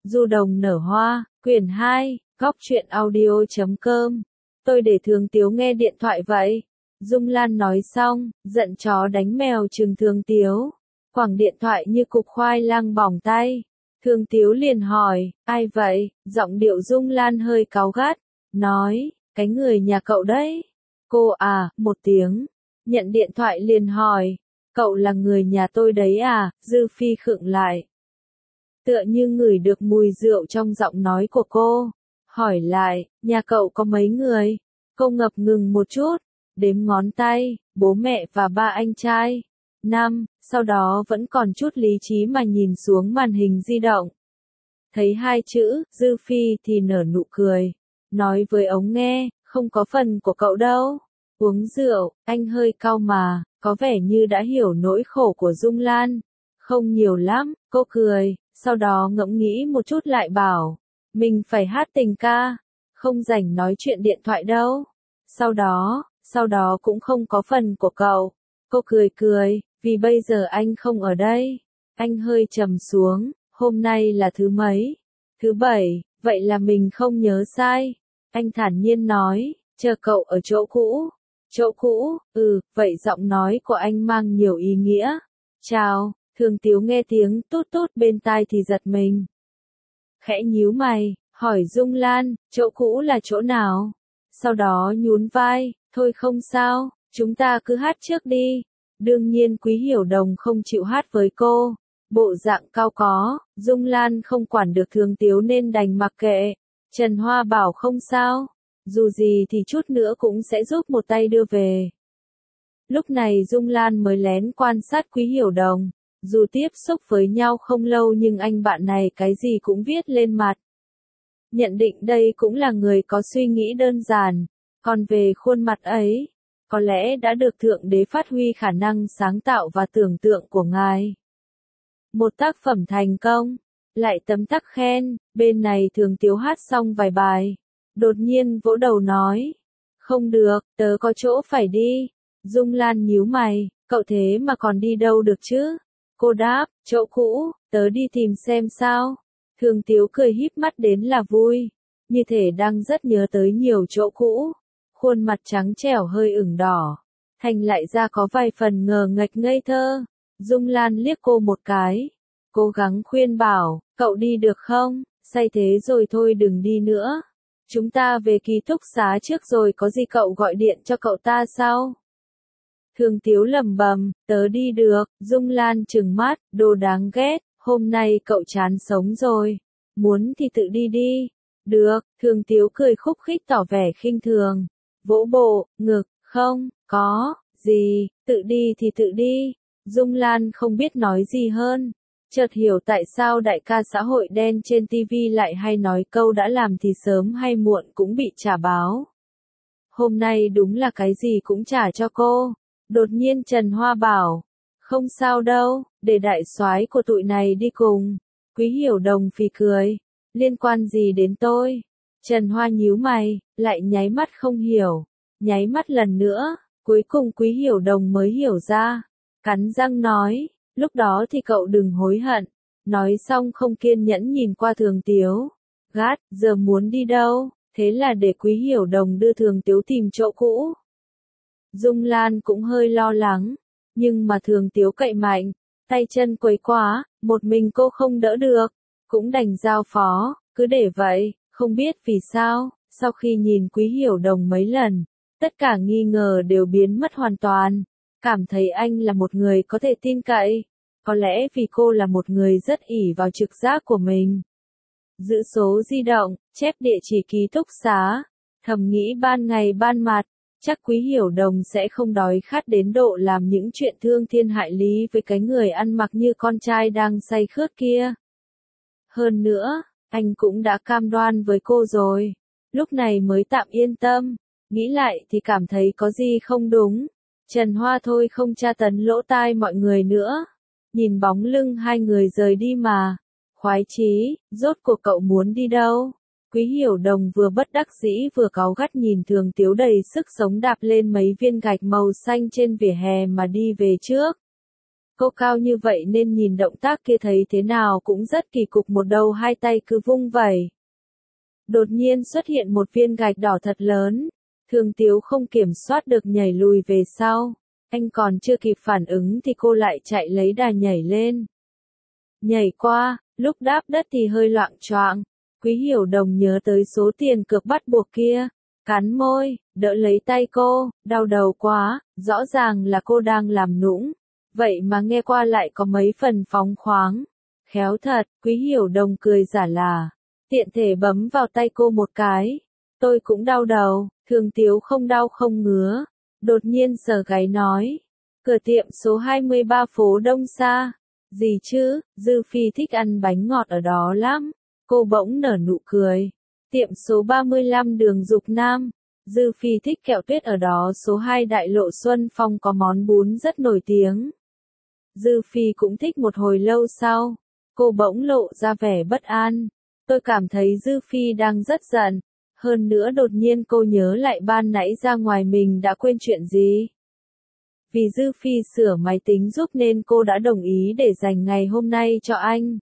Du đồng nở hoa, quyển 2, góc truyện audio.com. Tôi để Thường Tiếu nghe điện thoại vậy. Dung Lan nói xong, giận chó đánh mèo trừng Thường Tiếu. Quẳng điện thoại như cục khoai lang bỏng tay. Thường Tiếu liền hỏi, ai vậy? Giọng điệu Dung Lan hơi cáu gắt, nói, cái người nhà cậu đấy. Cô à, một tiếng. Nhận điện thoại liền hỏi, cậu là người nhà tôi đấy à? Dư Phi khựng lại. Tựa như ngửi được mùi rượu trong giọng nói của cô. Hỏi lại, nhà cậu có mấy người? Cô ngập ngừng một chút, đếm ngón tay, bố mẹ và ba anh trai. 5, sau đó vẫn còn chút lý trí mà nhìn xuống màn hình di động. Thấy hai chữ, Dư Phi thì nở nụ cười. Nói với ống nghe, không có phần của cậu đâu. Uống rượu, anh hơi cau mà, có vẻ như đã hiểu nỗi khổ của Dung Lan. Không nhiều lắm, cô cười, sau đó ngẫm nghĩ một chút lại bảo. Mình phải hát tình ca, không rảnh nói chuyện điện thoại đâu. Sau đó cũng không có phần của cậu. Cô cười, vì bây giờ anh không ở đây. Anh hơi trầm xuống, hôm nay là thứ mấy? Thứ 7, vậy là mình không nhớ sai. Anh thản nhiên nói, chờ cậu ở chỗ cũ. Chỗ cũ, vậy giọng nói của anh mang nhiều ý nghĩa. Chào, Thường Tiếu nghe tiếng tút tút bên tai thì giật mình. Khẽ nhíu mày, hỏi Dung Lan, chỗ cũ là chỗ nào? Sau đó nhún vai, thôi không sao, chúng ta cứ hát trước đi. Đương nhiên Quý Hiểu Đồng không chịu hát với cô. Bộ dạng cao có, Dung Lan không quản được Thường Tiếu nên đành mặc kệ. Trần Hoa bảo không sao, dù gì thì chút nữa cũng sẽ giúp một tay đưa về. Lúc này Dung Lan mới lén quan sát Quý Hiểu Đồng. Dù tiếp xúc với nhau không lâu nhưng anh bạn này cái gì cũng viết lên mặt. Nhận định đây cũng là người có suy nghĩ đơn giản. Còn về khuôn mặt ấy, có lẽ đã được Thượng Đế phát huy khả năng sáng tạo và tưởng tượng của ngài. Một tác phẩm thành công, lại tấm tắc khen, bên này Thường Tiếu hát xong vài bài. Đột nhiên vỗ đầu nói, không được, tớ có chỗ phải đi. Dung Lan nhíu mày, cậu thế mà còn đi đâu được chứ? Cô đáp, chỗ cũ, tớ đi tìm xem sao. Thường Tiếu cười híp mắt đến là vui, như thể đang rất nhớ tới nhiều chỗ cũ. Khuôn mặt trắng trẻo hơi ửng đỏ, thành lại ra có vài phần ngờ nghệch ngây thơ. Dung Lan liếc cô một cái, cố gắng khuyên bảo, cậu đi được không? Say thế rồi thôi đừng đi nữa. Chúng ta về ký túc xá trước rồi có gì cậu gọi điện cho cậu ta sau. Thường Tiếu lẩm bẩm, tớ đi được. Dung Lan trừng mắt, đồ đáng ghét, hôm nay cậu chán sống rồi. Muốn thì tự đi đi. Được, Thường Tiếu cười khúc khích tỏ vẻ khinh thường. Vỗ bộ, ngực, không, có, gì, tự đi thì tự đi. Dung Lan không biết nói gì hơn. Chợt hiểu tại sao đại ca xã hội đen trên TV lại hay nói câu đã làm thì sớm hay muộn cũng bị trả báo. Hôm nay đúng là cái gì cũng trả cho cô. Đột nhiên Trần Hoa bảo, không sao đâu, để đại soái của tụi này đi cùng. Quý Hiểu Đồng phì cười, liên quan gì đến tôi? Trần Hoa nhíu mày, lại nháy mắt không hiểu, nháy mắt lần nữa, cuối cùng Quý Hiểu Đồng mới hiểu ra. Cắn răng nói, lúc đó thì cậu đừng hối hận. Nói xong không kiên nhẫn nhìn qua Thường Tiếu. Gát, giờ muốn đi đâu? Thế là để Quý Hiểu Đồng đưa Thường Tiếu tìm chỗ cũ. Dung Lan cũng hơi lo lắng, nhưng mà Thường Tiếu cậy mạnh, tay chân quấy quá, một mình cô không đỡ được, cũng đành giao phó, cứ để vậy. Không biết vì sao, sau khi nhìn Quý Hiểu Đồng mấy lần, tất cả nghi ngờ đều biến mất hoàn toàn, cảm thấy anh là một người có thể tin cậy, có lẽ vì cô là một người rất ỷ vào trực giác của mình. Giữ số di động, chép địa chỉ ký túc xá, thầm nghĩ ban ngày ban mặt, chắc Quý Hiểu Đồng sẽ không đói khát đến độ làm những chuyện thương thiên hại lý với cái người ăn mặc như con trai đang say khướt kia. Hơn nữa, anh cũng đã cam đoan với cô rồi, lúc này mới tạm yên tâm, nghĩ lại thì cảm thấy có gì không đúng. Trần Hoa thôi không tra tấn lỗ tai mọi người nữa, nhìn bóng lưng hai người rời đi mà. Khoái chí, rốt cuộc cậu muốn đi đâu? Quý Hiểu Đồng vừa bất đắc dĩ vừa cáu gắt nhìn Thường Tiếu đầy sức sống đạp lên mấy viên gạch màu xanh trên vỉa hè mà đi về trước. Cô cao như vậy nên nhìn động tác kia thấy thế nào cũng rất kỳ cục, một đầu hai tay cứ vung vẩy. Đột nhiên xuất hiện một viên gạch đỏ thật lớn, Thường Tiếu không kiểm soát được nhảy lùi về sau. Anh còn chưa kịp phản ứng thì cô lại chạy lấy đà nhảy lên. Nhảy qua, lúc đáp đất thì hơi loạng choạng. Quý Hiểu Đồng nhớ tới số tiền cược bắt buộc kia, cắn môi, đỡ lấy tay cô, đau đầu quá, rõ ràng là cô đang làm nũng, vậy mà nghe qua lại có mấy phần phóng khoáng. Khéo thật, Quý Hiểu Đồng cười giả là, tiện thể bấm vào tay cô một cái. Tôi cũng đau đầu, Thường Tiếu không đau không ngứa, đột nhiên sờ gáy nói. Cửa tiệm số 23 phố Đông Sa. Gì chứ, Dư Phi thích ăn bánh ngọt ở đó lắm. Cô bỗng nở nụ cười. Tiệm số 35 đường Dục Nam. Dư Phi thích kẹo tuyết ở đó. Số 2 Đại lộ Xuân Phong có món bún rất nổi tiếng. Dư Phi cũng thích. Một hồi lâu sau, cô bỗng lộ ra vẻ bất an. Tôi cảm thấy Dư Phi đang rất giận. Hơn nữa đột nhiên cô nhớ lại ban nãy ra ngoài mình đã quên chuyện gì. Vì Dư Phi sửa máy tính giúp nên cô đã đồng ý để dành ngày hôm nay cho anh.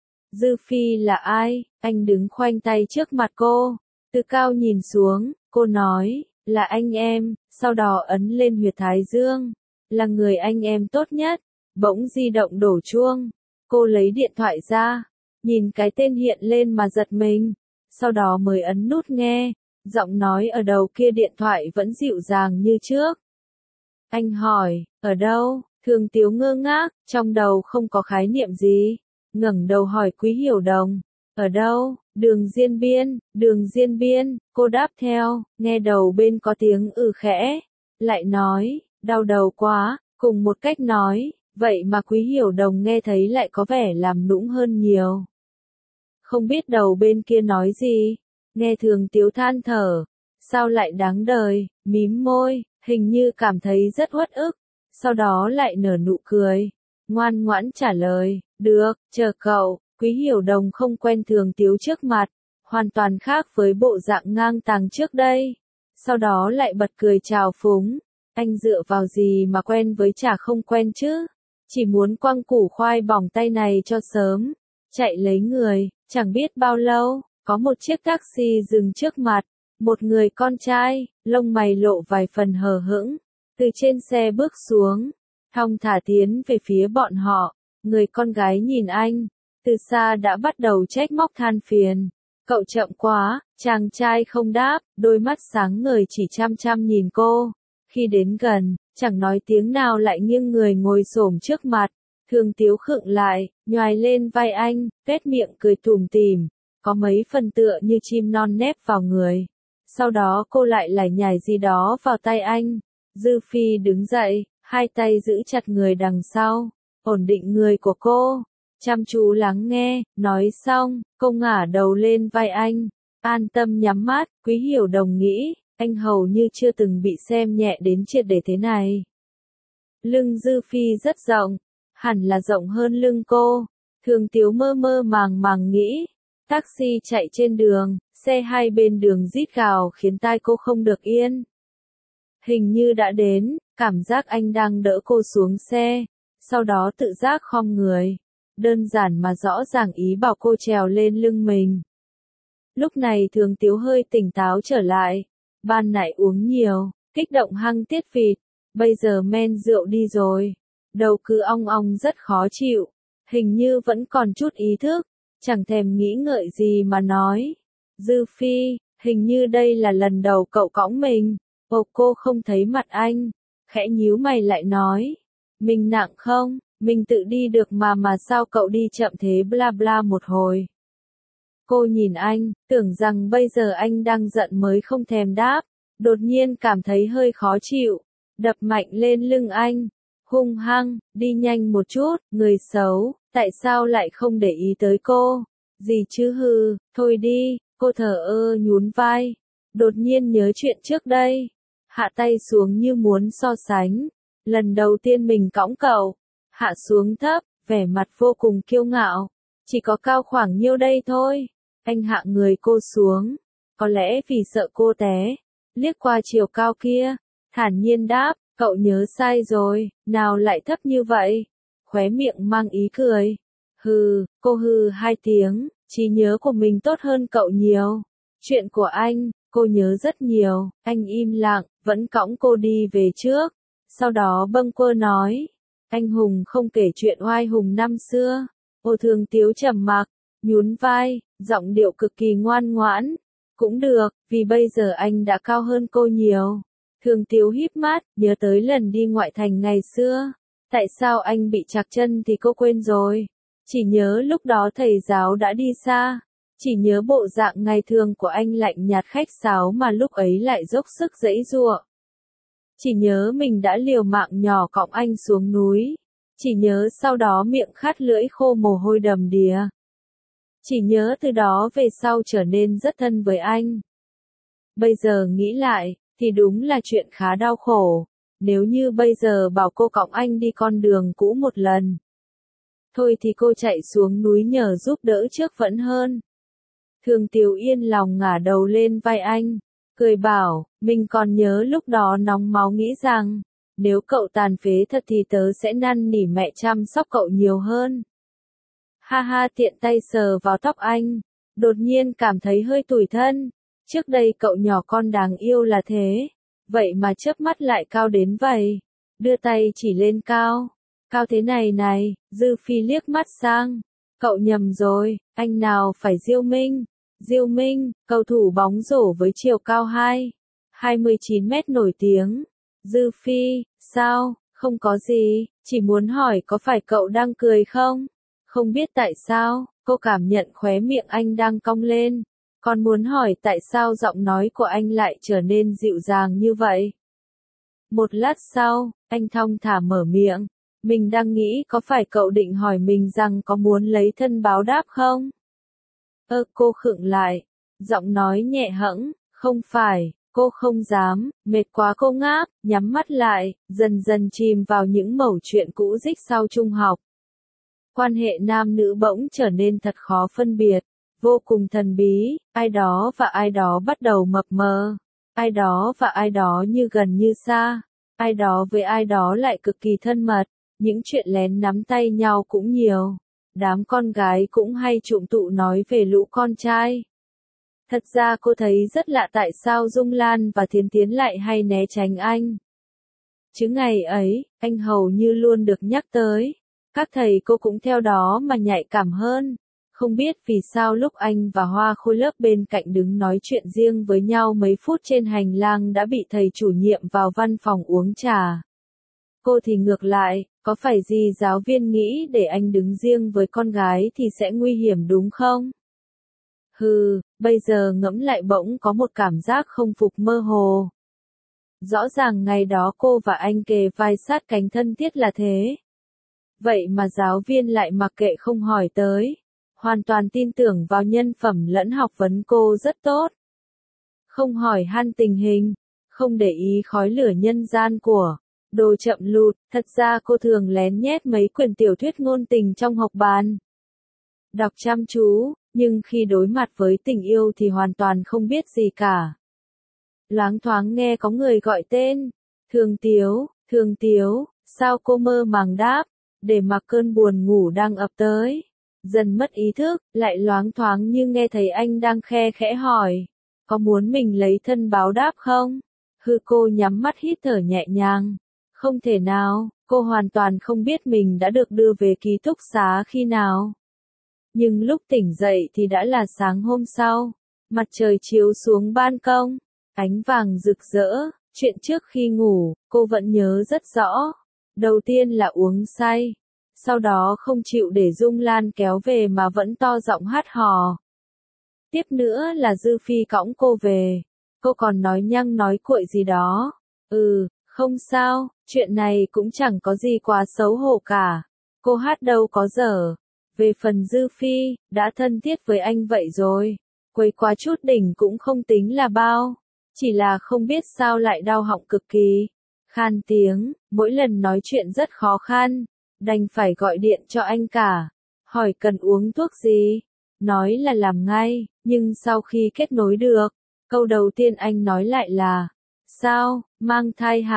Dư Phi là ai? Anh đứng khoanh tay trước mặt cô. Từ cao nhìn xuống, cô nói, là anh em, sau đó ấn lên huyệt thái dương. Là người anh em tốt nhất. Bỗng di động đổ chuông. Cô lấy điện thoại ra, nhìn cái tên hiện lên mà giật mình. Sau đó mới ấn nút nghe. Giọng nói ở đầu kia điện thoại vẫn dịu dàng như trước. Anh hỏi, ở đâu? Thường Tiếu ngơ ngác, trong đầu không có khái niệm gì. Ngẩng đầu hỏi Quý Hiểu Đồng, ở đâu? Đường Diên Biên, đường Diên Biên, cô đáp theo, nghe đầu bên có tiếng khẽ. Lại nói, đau đầu quá, cùng một cách nói, vậy mà Quý Hiểu Đồng nghe thấy lại có vẻ làm nũng hơn nhiều. Không biết đầu bên kia nói gì, nghe Thường Tiếu than thở, sao lại đáng đời, mím môi. Hình như cảm thấy rất uất ức, sau đó lại nở nụ cười, ngoan ngoãn trả lời, được, chờ cậu. Quý Hiểu Đồng không quen Thường Tiếu trước mặt, hoàn toàn khác với bộ dạng ngang tàng trước đây. Sau đó lại bật cười trào phúng, anh dựa vào gì mà quen với chả không quen chứ, chỉ muốn quăng củ khoai bỏng tay này cho sớm, chạy lấy người. Chẳng biết bao lâu, có một chiếc taxi dừng trước mặt. Một người con trai, lông mày lộ vài phần hờ hững, từ trên xe bước xuống, thong thả tiến về phía bọn họ. Người con gái nhìn anh, từ xa đã bắt đầu trách móc than phiền. Cậu chậm quá, chàng trai không đáp, đôi mắt sáng ngời chỉ chăm chăm nhìn cô. Khi đến gần, chẳng nói tiếng nào lại nghiêng người ngồi xổm trước mặt. Thường Tiếu khựng lại, nhoài lên vai anh, tuét miệng cười tủm tỉm, có mấy phần tựa như chim non nép vào người. Sau đó cô lại lải nhải gì đó vào tay anh. Dư Phi đứng dậy, hai tay giữ chặt người đằng sau, ổn định người của cô, chăm chú lắng nghe. Nói xong, cô ngả đầu lên vai anh, an tâm nhắm mắt. Quý Hiểu Đồng nghĩ, anh hầu như chưa từng bị xem nhẹ đến triệt để thế này. Lưng Dư Phi rất rộng, hẳn là rộng hơn lưng cô. Thường Tiếu mơ mơ màng màng nghĩ. Taxi chạy trên đường, xe hai bên đường rít gào khiến tai cô không được yên. Hình như đã đến, cảm giác anh đang đỡ cô xuống xe, sau đó tự giác khom người. Đơn giản mà rõ ràng ý bảo cô trèo lên lưng mình. Lúc này Thường Tiếu hơi tỉnh táo trở lại. Ban nãy uống nhiều, kích động hăng tiết vịt, bây giờ men rượu đi rồi. Đầu cứ ong ong rất khó chịu, hình như vẫn còn chút ý thức. Chẳng thèm nghĩ ngợi gì mà nói. Dư Phi, hình như đây là lần đầu cậu cõng mình. Cô không thấy mặt anh, khẽ nhíu mày lại nói. Mình nặng không, mình tự đi được mà sao cậu đi chậm thế bla bla một hồi. Cô nhìn anh, tưởng rằng bây giờ anh đang giận mới không thèm đáp. Đột nhiên cảm thấy hơi khó chịu, đập mạnh lên lưng anh. Hung hăng, đi nhanh một chút, người xấu, tại sao lại không để ý tới cô? Gì chứ hừ, thôi đi, cô thờ ơ nhún vai. Đột nhiên nhớ chuyện trước đây. Hạ tay xuống như muốn so sánh. Lần đầu tiên mình cõng cậu. Hạ xuống thấp, vẻ mặt vô cùng kiêu ngạo. Chỉ có cao khoảng nhiêu đây thôi. Anh hạ người cô xuống. Có lẽ vì sợ cô té. Liếc qua chiều cao kia. Thản nhiên đáp, cậu nhớ sai rồi, nào lại thấp như vậy. khóe miệng mang ý cười. Hừ, cô hừ hai tiếng, trí nhớ của mình tốt hơn cậu nhiều. Chuyện của anh, cô nhớ rất nhiều, anh im lặng, vẫn cõng cô đi về trước. Sau đó bâng quơ nói, anh hùng không kể chuyện oai hùng năm xưa. Ô Thường Tiếu trầm mặc, nhún vai, giọng điệu cực kỳ ngoan ngoãn. Cũng được, vì bây giờ anh đã cao hơn cô nhiều. Thường Tiếu híp mắt, nhớ tới lần đi ngoại thành ngày xưa. Tại sao anh bị trặc chân thì cô quên rồi. Chỉ nhớ lúc đó thầy giáo đã đi xa. Chỉ nhớ bộ dạng ngày thường của anh lạnh nhạt khách sáo mà lúc ấy lại dốc sức giãy giụa. Chỉ nhớ mình đã liều mạng nhỏ cõng anh xuống núi. Chỉ nhớ sau đó miệng khát lưỡi khô mồ hôi đầm đìa. Chỉ nhớ từ đó về sau trở nên rất thân với anh. Bây giờ nghĩ lại, thì đúng là chuyện khá đau khổ. Nếu như bây giờ bảo cô cõng anh đi con đường cũ một lần. Thôi thì cô chạy xuống núi nhờ giúp đỡ trước vẫn hơn. Thường Tiếu yên lòng ngả đầu lên vai anh, cười bảo, mình còn nhớ lúc đó nóng máu nghĩ rằng, nếu cậu tàn phế thật thì tớ sẽ năn nỉ mẹ chăm sóc cậu nhiều hơn. Ha ha, tiện tay sờ vào tóc anh, đột nhiên cảm thấy hơi tủi thân. Trước đây cậu nhỏ con đáng yêu là thế, vậy mà chớp mắt lại cao đến vậy. Đưa tay chỉ lên cao, cao thế này này, Dư Phi liếc mắt sang. Cậu nhầm rồi, anh nào phải Diêu Minh. Diêu Minh, cầu thủ bóng rổ với chiều cao 29 mét nổi tiếng. Dư Phi, sao, không có gì, chỉ muốn hỏi có phải cậu đang cười không? Không biết tại sao, cô cảm nhận khóe miệng anh đang cong lên. Còn muốn hỏi tại sao giọng nói của anh lại trở nên dịu dàng như vậy? Một lát sau, anh thong thả mở miệng. Mình đang nghĩ có phải cậu định hỏi mình rằng có muốn lấy thân báo đáp không? Cô khựng lại. Giọng nói nhẹ hẫng, không phải, cô không dám, mệt quá cô ngáp, nhắm mắt lại, dần dần chìm vào những mẩu chuyện cũ rích sau trung học. Quan hệ nam nữ bỗng trở nên thật khó phân biệt, vô cùng thần bí, ai đó và ai đó bắt đầu mập mờ, ai đó và ai đó như gần như xa, ai đó với ai đó lại cực kỳ thân mật, những chuyện lén nắm tay nhau cũng nhiều. Đám con gái cũng hay trụm tụ nói về lũ con trai. Thật ra cô thấy rất lạ tại sao Dung Lan và Thiến Thiến lại hay né tránh anh. Chứ ngày ấy, anh hầu như luôn được nhắc tới. Các thầy cô cũng theo đó mà nhạy cảm hơn. Không biết vì sao lúc anh và Hoa Khôi lớp bên cạnh đứng nói chuyện riêng với nhau mấy phút trên hành lang đã bị thầy chủ nhiệm vào văn phòng uống trà. Cô thì ngược lại, có phải gì giáo viên nghĩ để anh đứng riêng với con gái thì sẽ nguy hiểm đúng không? Hừ, bây giờ ngẫm lại bỗng có một cảm giác không phục mơ hồ. Rõ ràng ngày đó cô và anh kề vai sát cánh thân thiết là thế. Vậy mà giáo viên lại mặc kệ không hỏi tới. Hoàn toàn tin tưởng vào nhân phẩm lẫn học vấn cô rất tốt. Không hỏi han tình hình, không để ý khói lửa nhân gian của đồ chậm lụt. Thật ra cô thường lén nhét mấy quyển tiểu thuyết ngôn tình trong học bàn. Đọc chăm chú, nhưng khi đối mặt với tình yêu thì hoàn toàn không biết gì cả. Loáng thoáng nghe có người gọi tên. Thường Tiếu, sao cô mơ màng đáp, để mặc cơn buồn ngủ đang ập tới. Dần mất ý thức, lại loáng thoáng như nghe thấy anh đang khe khẽ hỏi. Có muốn mình lấy thân báo đáp không? Cô nhắm mắt hít thở nhẹ nhàng. Không thể nào, cô hoàn toàn không biết mình đã được đưa về ký túc xá khi nào. Nhưng lúc tỉnh dậy thì đã là sáng hôm sau. Mặt trời chiếu xuống ban công, ánh vàng rực rỡ. Chuyện trước khi ngủ, cô vẫn nhớ rất rõ. Đầu tiên là uống say. Sau đó không chịu để Dung Lan kéo về mà vẫn to giọng hát hò. Tiếp nữa là Dư Phi cõng cô về. Cô còn nói nhăng nói cuội gì đó. Không sao, chuyện này cũng chẳng có gì quá xấu hổ cả. Cô hát đâu có dở. Về phần Dư Phi, đã thân thiết với anh vậy rồi. Quấy quá chút đỉnh cũng không tính là bao. Chỉ là không biết sao lại đau họng cực kỳ. Khan tiếng, mỗi lần nói chuyện rất khó khăn. Đành phải gọi điện cho anh cả. Hỏi cần uống thuốc gì. Nói là làm ngay, nhưng sau khi kết nối được, câu đầu tiên anh nói lại là, sao, mang thai hả?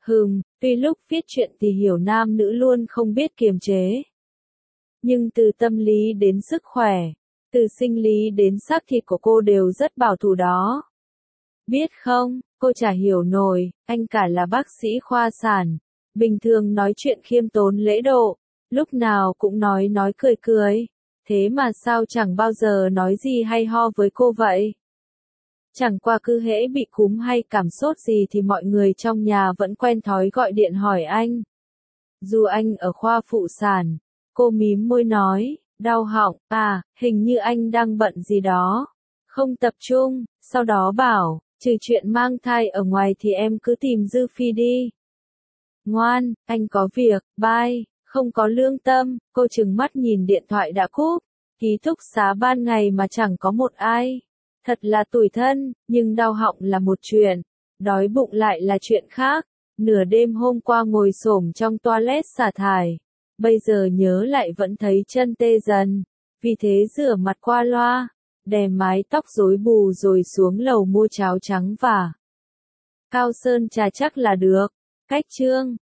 Tuy lúc viết truyện thì hiểu nam nữ luôn không biết kiềm chế. Nhưng từ tâm lý đến sức khỏe, từ sinh lý đến xác thịt của cô đều rất bảo thủ đó. Biết không, cô chả hiểu nổi, anh cả là bác sĩ khoa sản, bình thường nói chuyện khiêm tốn lễ độ, lúc nào cũng nói cười cười, thế mà sao chẳng bao giờ nói gì hay ho với cô vậy? Chẳng qua cứ hễ bị cúm hay cảm sốt gì thì mọi người trong nhà vẫn quen thói gọi điện hỏi anh. Dù anh ở khoa phụ sản, cô mím môi nói, đau họng, hình như anh đang bận gì đó, không tập trung, sau đó bảo, trừ chuyện mang thai ở ngoài thì em cứ tìm Dư Phi đi. Ngoan, anh có việc, bye, không có lương tâm, cô trừng mắt nhìn điện thoại đã cúp, ký túc xá ban ngày mà chẳng có một ai. Thật là tủi thân, nhưng đau họng là một chuyện, đói bụng lại là chuyện khác. Nửa đêm hôm qua ngồi xổm trong toilet xả thải, bây giờ nhớ lại vẫn thấy chân tê dần, vì thế rửa mặt qua loa, đè mái tóc rối bù rồi xuống lầu mua cháo trắng và cao sơn trà chắc là được. Cách chương